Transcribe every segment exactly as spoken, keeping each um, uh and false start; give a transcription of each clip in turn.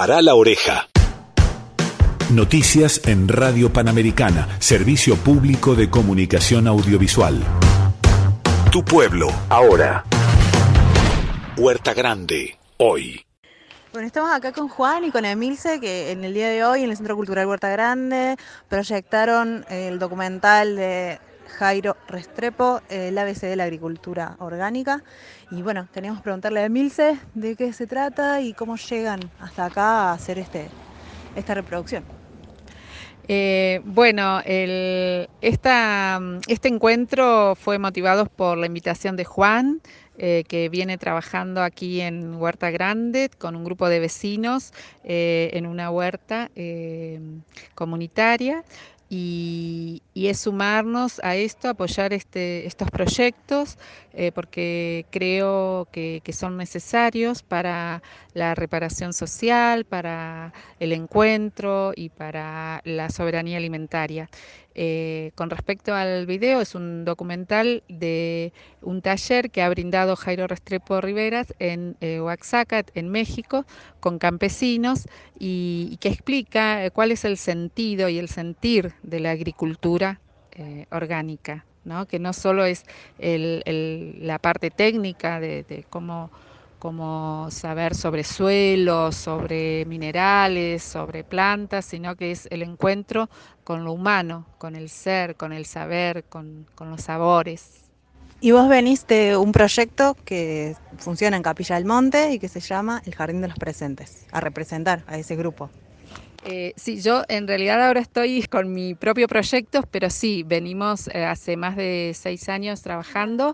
Pará la oreja. Noticias en Radio Panamericana, Servicio Público de Comunicación Audiovisual. Tu pueblo, ahora. Huerta Grande, hoy. Bueno, estamos acá con Juan y con Emilce, que en el día de hoy en el Centro Cultural Huerta Grande proyectaron el documental de Jairo Restrepo, el A B C de la agricultura orgánica. Y bueno, teníamos que preguntarle a Emilce de qué se trata y cómo llegan hasta acá a hacer este, esta reproducción. Eh, bueno, el, esta, este encuentro fue motivado por la invitación de Juan, eh, que viene trabajando aquí en Huerta Grande con un grupo de vecinos eh, en una huerta eh, comunitaria. Y, y es sumarnos a esto, apoyar este, estos proyectos, eh, porque creo que, que son necesarios para la reparación social, para el encuentro y para la soberanía alimentaria. Eh, con respecto al video, es un documental de un taller que ha brindado Jairo Restrepo Riveras en eh, Oaxaca, en México, con campesinos y, y que explica eh, cuál es el sentido y el sentir de la agricultura eh, orgánica, ¿no? Que no solo es el, el, la parte técnica de, de cómo como saber sobre suelos, sobre minerales, sobre plantas, sino que es el encuentro con lo humano, con el ser, con el saber, con, con los sabores. Y vos venís de un proyecto que funciona en Capilla del Monte y que se llama El Jardín de los Presentes, a representar a ese grupo. Eh, sí, yo en realidad ahora estoy con mi propio proyecto, pero sí, venimos eh, hace más de seis años trabajando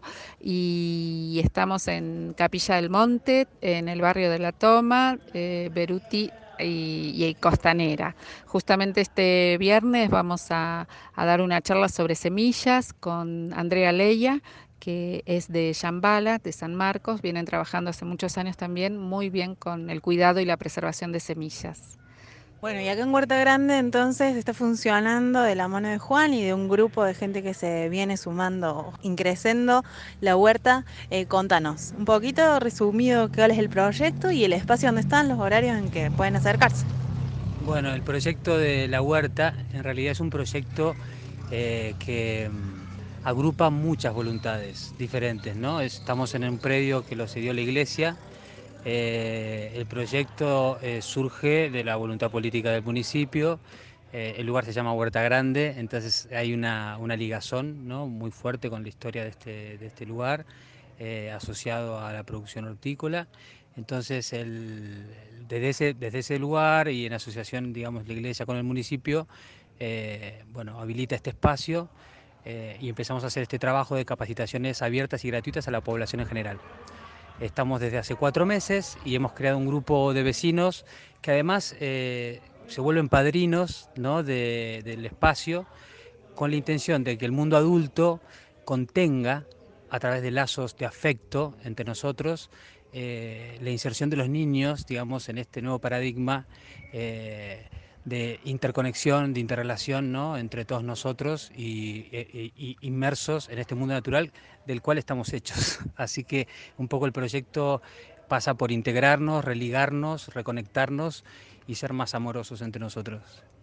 y estamos en Capilla del Monte, en el barrio de La Toma, eh, Beruti y, y Costanera. Justamente este viernes vamos a, a dar una charla sobre semillas con Andrea Leia, que es de Shambhala, de San Marcos. Vienen trabajando hace muchos años también muy bien con el cuidado y la preservación de semillas. Bueno, y acá en Huerta Grande entonces está funcionando de la mano de Juan y de un grupo de gente que se viene sumando, increciendo la huerta. Eh, contanos un poquito resumido cuál es el proyecto y el espacio donde están, los horarios en que pueden acercarse. Bueno, el proyecto de la huerta en realidad es un proyecto eh, que mm, agrupa muchas voluntades diferentes, ¿no? Estamos en un predio que lo cedió la iglesia. Eh, el proyecto eh, surge de la voluntad política del municipio. Eh, el lugar se llama Huerta Grande, entonces hay una, una ligazón, ¿no?, muy fuerte con la historia de este, de este lugar, eh, asociado a la producción hortícola. Entonces, el, desde, ese, desde ese lugar y en asociación, digamos, la iglesia con el municipio, eh, bueno, habilita este espacio eh, y empezamos a hacer este trabajo de capacitaciones abiertas y gratuitas a la población en general. Estamos desde hace cuatro meses y hemos creado un grupo de vecinos que además eh, se vuelven padrinos, ¿no?, de, del espacio, con la intención de que el mundo adulto contenga, a través de lazos de afecto entre nosotros, eh, la inserción de los niños, digamos, en este nuevo paradigma eh, de interconexión, de interrelación, ¿no?, entre todos nosotros y, y, y inmersos en este mundo natural del cual estamos hechos. Así que un poco el proyecto pasa por integrarnos, religarnos, reconectarnos y ser más amorosos entre nosotros.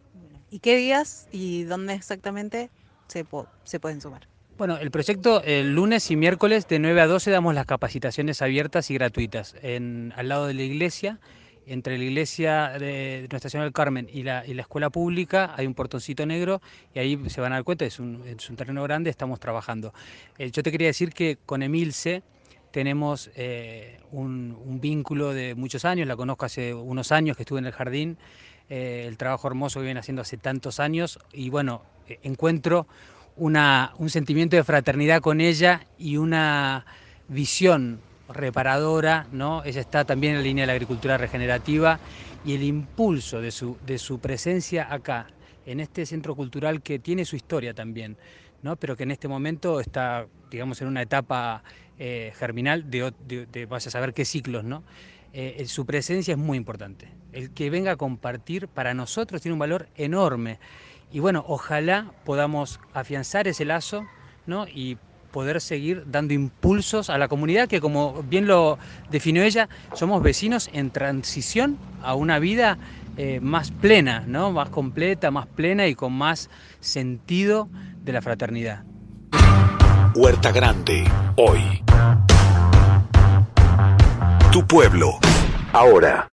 ¿Y qué días y dónde exactamente se, se pueden sumar? Bueno, el proyecto el lunes y miércoles de nueve a doce damos las capacitaciones abiertas y gratuitas en, al lado de la iglesia. Entre la iglesia de Nuestra Señora del Carmen y la, y la escuela pública hay un portoncito negro y ahí se van a dar cuenta, es un, es un terreno grande, estamos trabajando. Eh, yo te quería decir que con Emilce tenemos eh, un, un vínculo de muchos años, la conozco hace unos años que estuve en el jardín, eh, el trabajo hermoso que vienen haciendo hace tantos años y bueno, eh, encuentro una, un sentimiento de fraternidad con ella y una visión reparadora, ¿no? Ella está también en la línea de la agricultura regenerativa y el impulso de su, de su presencia acá, en este centro cultural que tiene su historia también, ¿no?, pero que en este momento está, digamos, en una etapa eh, germinal de, de, de vaya a saber qué ciclos, ¿no? Eh, su presencia es muy importante. El que venga a compartir para nosotros tiene un valor enorme. Y bueno, ojalá podamos afianzar ese lazo, ¿no?, y poder seguir dando impulsos a la comunidad que, como bien lo definió ella, somos vecinos en transición a una vida eh, más plena, ¿no? Más completa, más plena y con más sentido de la fraternidad. Huerta Grande, hoy. Tu pueblo, ahora.